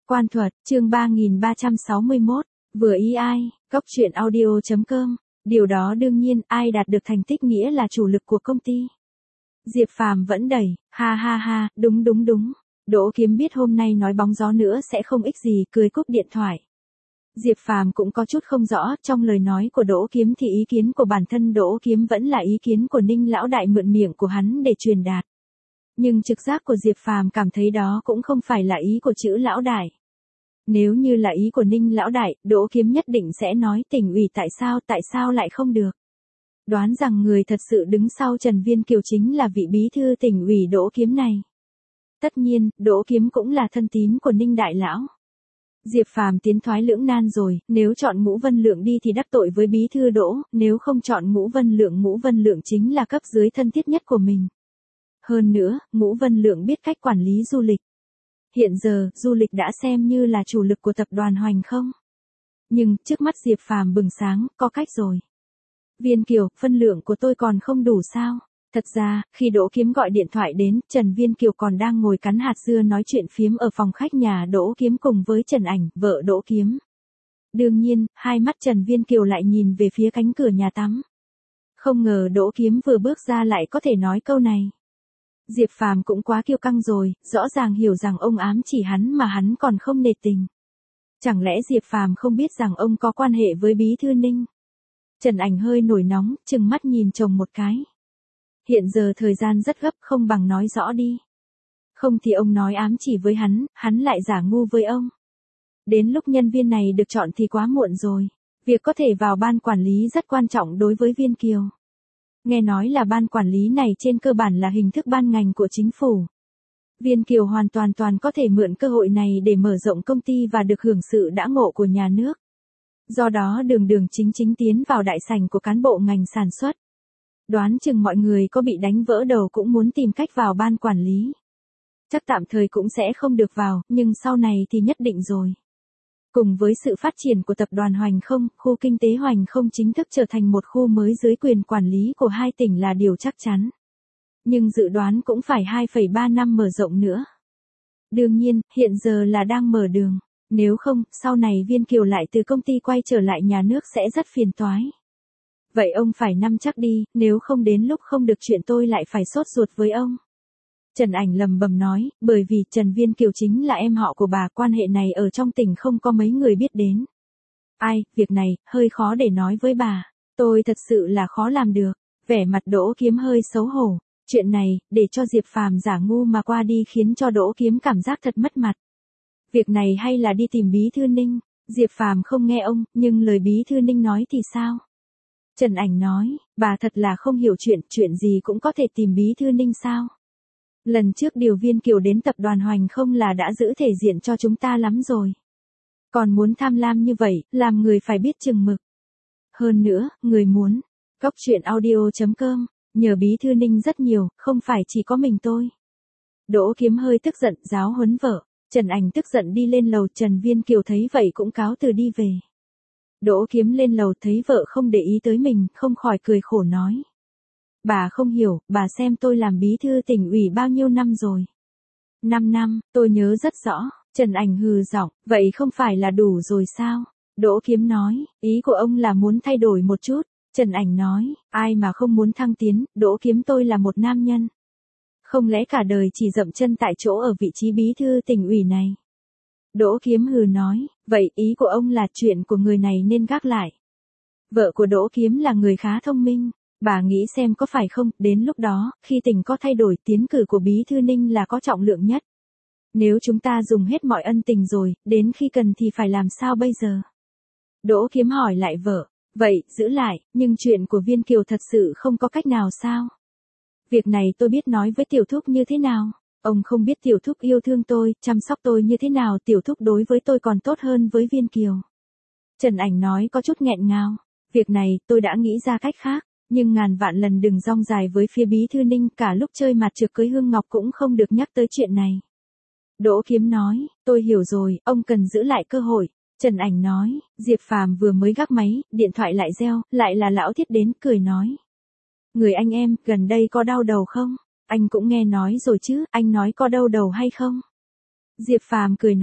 Quan thuật, chương 3361, vừa ý ai, góc truyện audio.com, điều đó đương nhiên, ai đạt được thành tích nghĩa là chủ lực của công ty. Diệp Phàm vẫn đẩy, ha ha ha, đúng. Đỗ Kiếm biết hôm nay nói bóng gió nữa sẽ không ích gì, cười cúp điện thoại. Diệp Phàm cũng có chút không rõ, trong lời nói của Đỗ Kiếm thì ý kiến của bản thân Đỗ Kiếm vẫn là ý kiến của Ninh lão đại mượn miệng của hắn để truyền đạt. Nhưng trực giác của Diệp Phàm cảm thấy đó cũng không phải là ý của chữ lão đại. Nếu như là ý của Ninh lão đại, Đỗ Kiếm nhất định sẽ nói Tỉnh ủy tại sao lại không được. Đoán rằng người thật sự đứng sau Trần Viên Kiều chính là vị bí thư Tỉnh ủy Đỗ Kiếm này. Tất nhiên, Đỗ Kiếm cũng là thân tín của Ninh đại lão. Diệp Phàm tiến thoái lưỡng nan rồi, nếu chọn Ngũ Vân Lượng đi thì đắc tội với bí thư Đỗ, nếu không chọn Ngũ Vân Lượng chính là cấp dưới thân thiết nhất của mình. Hơn nữa, Ngũ Vân Lượng biết cách quản lý du lịch. Hiện giờ, du lịch đã xem như là chủ lực của tập đoàn Hoành không? Nhưng, trước mắt Diệp Phàm bừng sáng, có cách rồi. Viên Kiều, phân lượng của tôi còn không đủ sao? Thật ra, khi Đỗ Kiếm gọi điện thoại đến, Trần Viên Kiều còn đang ngồi cắn hạt dưa nói chuyện phiếm ở phòng khách nhà Đỗ Kiếm cùng với Trần Ảnh, vợ Đỗ Kiếm. Đương nhiên, hai mắt Trần Viên Kiều lại nhìn về phía cánh cửa nhà tắm. Không ngờ Đỗ Kiếm vừa bước ra lại có thể nói câu này. Diệp Phàm cũng quá kiêu căng rồi, rõ ràng hiểu rằng ông ám chỉ hắn mà hắn còn không nể tình. Chẳng lẽ Diệp Phàm không biết rằng ông có quan hệ với bí thư Ninh? Trần Ảnh hơi nổi nóng, trừng mắt nhìn chồng một cái. Hiện giờ thời gian rất gấp, không bằng nói rõ đi. Không thì ông nói ám chỉ với hắn lại giả ngu với ông. Đến lúc nhân viên này được chọn thì quá muộn rồi. Việc có thể vào ban quản lý rất quan trọng đối với Viên Kiều. Nghe nói là ban quản lý này trên cơ bản là hình thức ban ngành của chính phủ. Viên Kiều hoàn toàn có thể mượn cơ hội này để mở rộng công ty và được hưởng sự đãi ngộ của nhà nước. Do đó đường chính tiến vào đại sảnh của cán bộ ngành sản xuất. Đoán chừng mọi người có bị đánh vỡ đầu cũng muốn tìm cách vào ban quản lý. Chắc tạm thời cũng sẽ không được vào, nhưng sau này thì nhất định rồi. Cùng với sự phát triển của tập đoàn Hoành không, khu kinh tế Hoành không chính thức trở thành một khu mới dưới quyền quản lý của hai tỉnh là điều chắc chắn. Nhưng dự đoán cũng phải 2,3 năm mở rộng nữa. Đương nhiên, hiện giờ là đang mở đường. Nếu không, sau này Viên Kiều lại từ công ty quay trở lại nhà nước sẽ rất phiền toái. Vậy ông phải nắm chắc đi, nếu không đến lúc không được chuyện tôi lại phải sốt ruột với ông. Trần Ảnh lầm bầm nói, bởi vì Trần Viên Kiều chính là em họ của bà, quan hệ này ở trong tỉnh không có mấy người biết đến. Ai, việc này, hơi khó để nói với bà, tôi thật sự là khó làm được. Vẻ mặt Đỗ Kiếm hơi xấu hổ, chuyện này, để cho Diệp Phàm giả ngu mà qua đi khiến cho Đỗ Kiếm cảm giác thật mất mặt. Việc này hay là đi tìm bí thư Ninh, Diệp Phàm không nghe ông, nhưng lời bí thư Ninh nói thì sao? Trần Ảnh nói, bà thật là không hiểu chuyện gì cũng có thể tìm bí thư Ninh sao? Lần trước điều Viên Kiều đến tập đoàn Hoành không là đã giữ thể diện cho chúng ta lắm rồi. Còn muốn tham lam như vậy, làm người phải biết chừng mực. Hơn nữa, người muốn, góc truyện audio.com, nhờ bí thư Ninh rất nhiều, không phải chỉ có mình tôi. Đỗ Kiếm hơi tức giận, giáo huấn vợ. Trần Ảnh tức giận đi lên lầu, Trần Viên Kiều thấy vậy cũng cáo từ đi về. Đỗ Kiếm lên lầu thấy vợ không để ý tới mình, không khỏi cười khổ nói. Bà không hiểu, bà xem tôi làm bí thư tỉnh ủy bao nhiêu năm rồi. 5 năm, tôi nhớ rất rõ. Trần Ảnh hừ giọng, vậy không phải là đủ rồi sao? Đỗ Kiếm nói, ý của ông là muốn thay đổi một chút. Trần Ảnh nói, ai mà không muốn thăng tiến, Đỗ Kiếm tôi là một nam nhân. Không lẽ cả đời chỉ dậm chân tại chỗ ở vị trí bí thư tỉnh ủy này? Đỗ Kiếm hừ nói, vậy ý của ông là chuyện của người này nên gác lại. Vợ của Đỗ Kiếm là người khá thông minh, bà nghĩ xem có phải không, đến lúc đó, khi tỉnh có thay đổi tiến cử của bí thư Ninh là có trọng lượng nhất. Nếu chúng ta dùng hết mọi ân tình rồi, đến khi cần thì phải làm sao bây giờ? Đỗ Kiếm hỏi lại vợ, vậy, giữ lại, nhưng chuyện của Viên Kiều thật sự không có cách nào sao? Việc này tôi biết nói với Tiểu Thúc như thế nào? Ông không biết Tiểu Thúc yêu thương tôi, chăm sóc tôi như thế nào, Tiểu Thúc đối với tôi còn tốt hơn với Viên Kiều. Trần Ảnh nói có chút nghẹn ngào. Việc này, tôi đã nghĩ ra cách khác, nhưng ngàn vạn lần đừng rong dài với phía bí thư Ninh, cả lúc chơi mặt trược cưới Hương Ngọc cũng không được nhắc tới chuyện này. Đỗ Kiếm nói, tôi hiểu rồi, ông cần giữ lại cơ hội. Trần Ảnh nói, Diệp Phàm vừa mới gác máy, điện thoại lại reo, lại là Lão Thiết đến, cười nói. Người anh em, gần đây có đau đầu không? Anh cũng nghe nói rồi chứ, anh nói có đau đầu hay không? Diệp Phàm cười nói,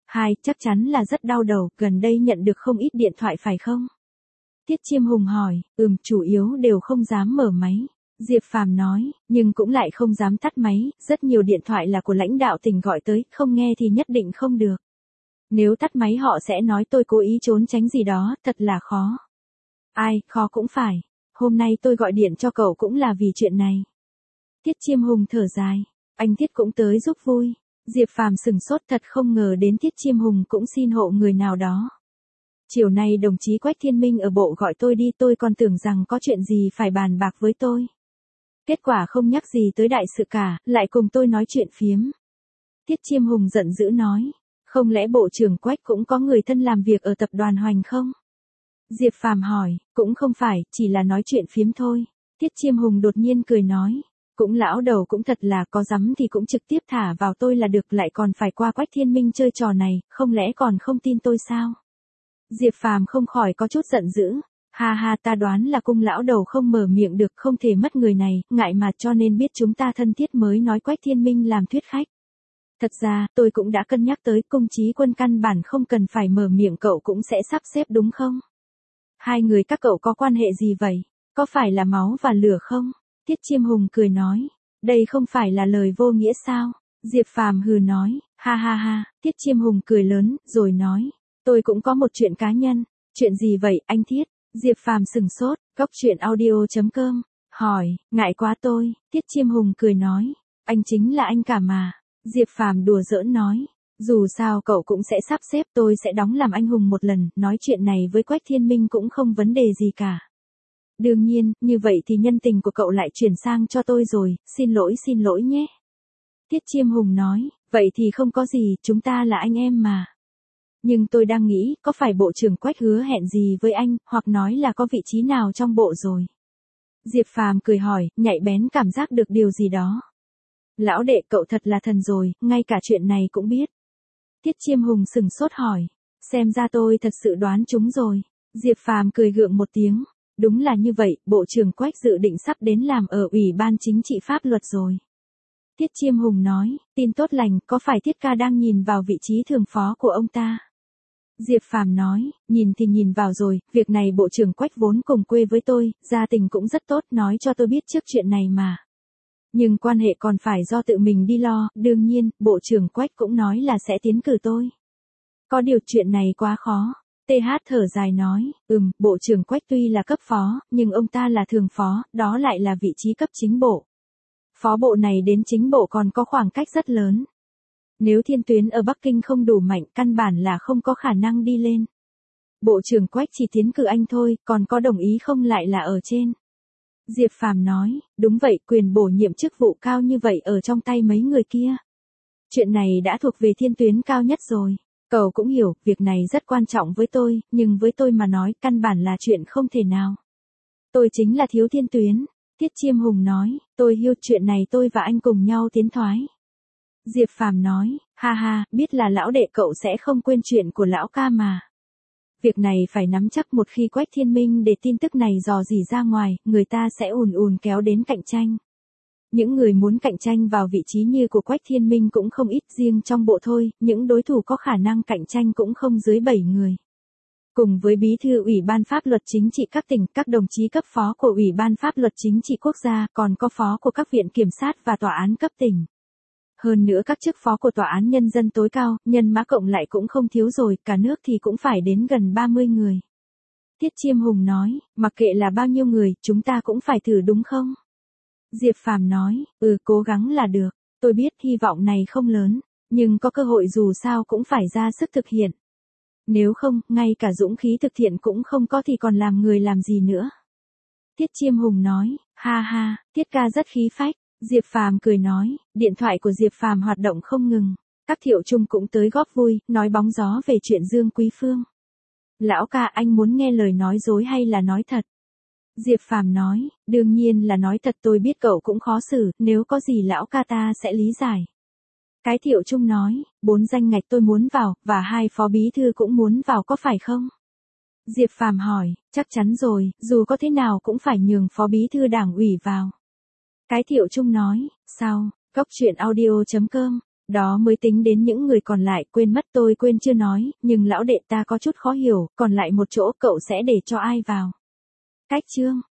Hai, chắc chắn là rất đau đầu, gần đây nhận được không ít điện thoại phải không? Tiết Chiêm Hùng hỏi, chủ yếu đều không dám mở máy. Diệp Phàm nói, nhưng cũng lại không dám tắt máy, rất nhiều điện thoại là của lãnh đạo tỉnh gọi tới, không nghe thì nhất định không được. Nếu tắt máy họ sẽ nói tôi cố ý trốn tránh gì đó, thật là khó. Ai, khó cũng phải. Hôm nay tôi gọi điện cho cậu cũng là vì chuyện này. Tiết Chiêm Hùng thở dài, anh Tiết cũng tới giúp vui. Diệp Phàm sừng sốt thật không ngờ đến Tiết Chiêm Hùng cũng xin hộ người nào đó. Chiều nay đồng chí Quách Thiên Minh ở bộ gọi tôi đi, tôi còn tưởng rằng có chuyện gì phải bàn bạc với tôi. Kết quả không nhắc gì tới đại sự cả, lại cùng tôi nói chuyện phiếm. Tiết Chiêm Hùng giận dữ nói, không lẽ bộ trưởng Quách cũng có người thân làm việc ở tập đoàn Hoành không? Diệp Phàm hỏi, cũng không phải, chỉ là nói chuyện phiếm thôi. Tiết Chiêm Hùng đột nhiên cười nói, cũng lão đầu cũng thật là có dám thì cũng trực tiếp thả vào tôi là được, lại còn phải qua Quách Thiên Minh chơi trò này, không lẽ còn không tin tôi sao? Diệp Phàm không khỏi có chút giận dữ. Ha ha, ta đoán là cung lão đầu không mở miệng được, không thể mất người này, ngại mà cho nên biết chúng ta thân thiết mới nói Quách Thiên Minh làm thuyết khách. Thật ra, tôi cũng đã cân nhắc tới, Cung Chí Quân căn bản không cần phải mở miệng, cậu cũng sẽ sắp xếp đúng không? Hai người các cậu có quan hệ gì vậy? Có phải là máu và lửa không? Tiết Chiêm Hùng cười nói, đây không phải là lời vô nghĩa sao? Diệp Phàm hừ nói, ha ha ha, Tiết Chiêm Hùng cười lớn, rồi nói, tôi cũng có một chuyện cá nhân. Chuyện gì vậy, anh Thiết? Diệp Phàm sừng sốt, goctruyện.audio.com, hỏi, ngại quá tôi. Tiết Chiêm Hùng cười nói, anh chính là anh cả mà. Diệp Phàm đùa giỡn nói, dù sao cậu cũng sẽ sắp xếp, tôi sẽ đóng làm anh hùng một lần, nói chuyện này với Quách Thiên Minh cũng không vấn đề gì cả. Đương nhiên, như vậy thì nhân tình của cậu lại chuyển sang cho tôi rồi, xin lỗi nhé. Tiết Chiêm Hùng nói, vậy thì không có gì, chúng ta là anh em mà. Nhưng tôi đang nghĩ, có phải bộ trưởng Quách hứa hẹn gì với anh, hoặc nói là có vị trí nào trong bộ rồi? Diệp Phàm cười hỏi, nhạy bén cảm giác được điều gì đó. Lão đệ, cậu thật là thần rồi, ngay cả chuyện này cũng biết. Tiết Chiêm Hùng sừng sốt hỏi, xem ra tôi thật sự đoán trúng rồi. Diệp Phàm cười gượng một tiếng, đúng là như vậy, bộ trưởng Quách dự định sắp đến làm ở Ủy ban Chính trị Pháp luật rồi. Tiết Chiêm Hùng nói, tin tốt lành, có phải Tiết ca đang nhìn vào vị trí thường phó của ông ta? Diệp Phàm nói, nhìn thì nhìn vào rồi, việc này bộ trưởng Quách vốn cùng quê với tôi, gia tình cũng rất tốt, nói cho tôi biết trước chuyện này mà. Nhưng quan hệ còn phải do tự mình đi lo, đương nhiên, bộ trưởng Quách cũng nói là sẽ tiến cử tôi. Có điều chuyện này quá khó. TH thở dài nói, bộ trưởng Quách tuy là cấp phó, nhưng ông ta là thường phó, đó lại là vị trí cấp chính bộ. Phó bộ này đến chính bộ còn có khoảng cách rất lớn. Nếu thiên tuyến ở Bắc Kinh không đủ mạnh, căn bản là không có khả năng đi lên. Bộ trưởng Quách chỉ tiến cử anh thôi, còn có đồng ý không lại là ở trên. Diệp Phàm nói, đúng vậy, quyền bổ nhiệm chức vụ cao như vậy ở trong tay mấy người kia. Chuyện này đã thuộc về thiên tuyến cao nhất rồi. Cậu cũng hiểu, việc này rất quan trọng với tôi, nhưng với tôi mà nói, căn bản là chuyện không thể nào. Tôi chính là thiếu thiên tuyến. Tiết Chiêm Hùng nói, tôi hiểu chuyện này, tôi và anh cùng nhau tiến thoái. Diệp Phàm nói, ha ha, biết là lão đệ cậu sẽ không quên chuyện của lão ca mà. Việc này phải nắm chắc, một khi Quách Thiên Minh để tin tức này dò dỉ ra ngoài, người ta sẽ ùn kéo đến cạnh tranh. Những người muốn cạnh tranh vào vị trí như của Quách Thiên Minh cũng không ít, riêng trong bộ thôi, những đối thủ có khả năng cạnh tranh cũng không dưới 7 người. Cùng với bí thư Ủy ban Pháp luật Chính trị các tỉnh, các đồng chí cấp phó của Ủy ban Pháp luật Chính trị quốc gia, còn có phó của các viện kiểm sát và tòa án cấp tỉnh. Hơn nữa các chức phó của tòa án nhân dân tối cao, nhân mã cộng lại cũng không thiếu rồi, cả nước thì cũng phải đến gần 30 người. Tiết Chiêm Hùng nói, mặc kệ là bao nhiêu người, chúng ta cũng phải thử đúng không? Diệp Phàm nói, cố gắng là được, tôi biết hy vọng này không lớn, nhưng có cơ hội dù sao cũng phải ra sức thực hiện. Nếu không, ngay cả dũng khí thực hiện cũng không có thì còn làm người làm gì nữa. Tiết Chiêm Hùng nói, ha ha, Tiết ca rất khí phách. Diệp Phàm cười nói, điện thoại của Diệp Phàm hoạt động không ngừng. Các Thiệu Trung cũng tới góp vui, nói bóng gió về chuyện Dương Quý Phương. Lão ca, anh muốn nghe lời nói dối hay là nói thật? Diệp Phàm nói, đương nhiên là nói thật, tôi biết cậu cũng khó xử, nếu có gì lão ca ta sẽ lý giải. Cái Thiệu Trung nói, 4 danh ngạch tôi muốn vào, và 2 phó bí thư cũng muốn vào có phải không? Diệp Phàm hỏi, chắc chắn rồi, dù có thế nào cũng phải nhường phó bí thư đảng ủy vào. Cái Thiệu Trung nói, sao, goctruyện.audio.com Đó mới tính đến những người còn lại, quên mất tôi quên chưa nói, nhưng lão đệ ta có chút khó hiểu, còn lại một chỗ cậu sẽ để cho ai vào? Cách Trương.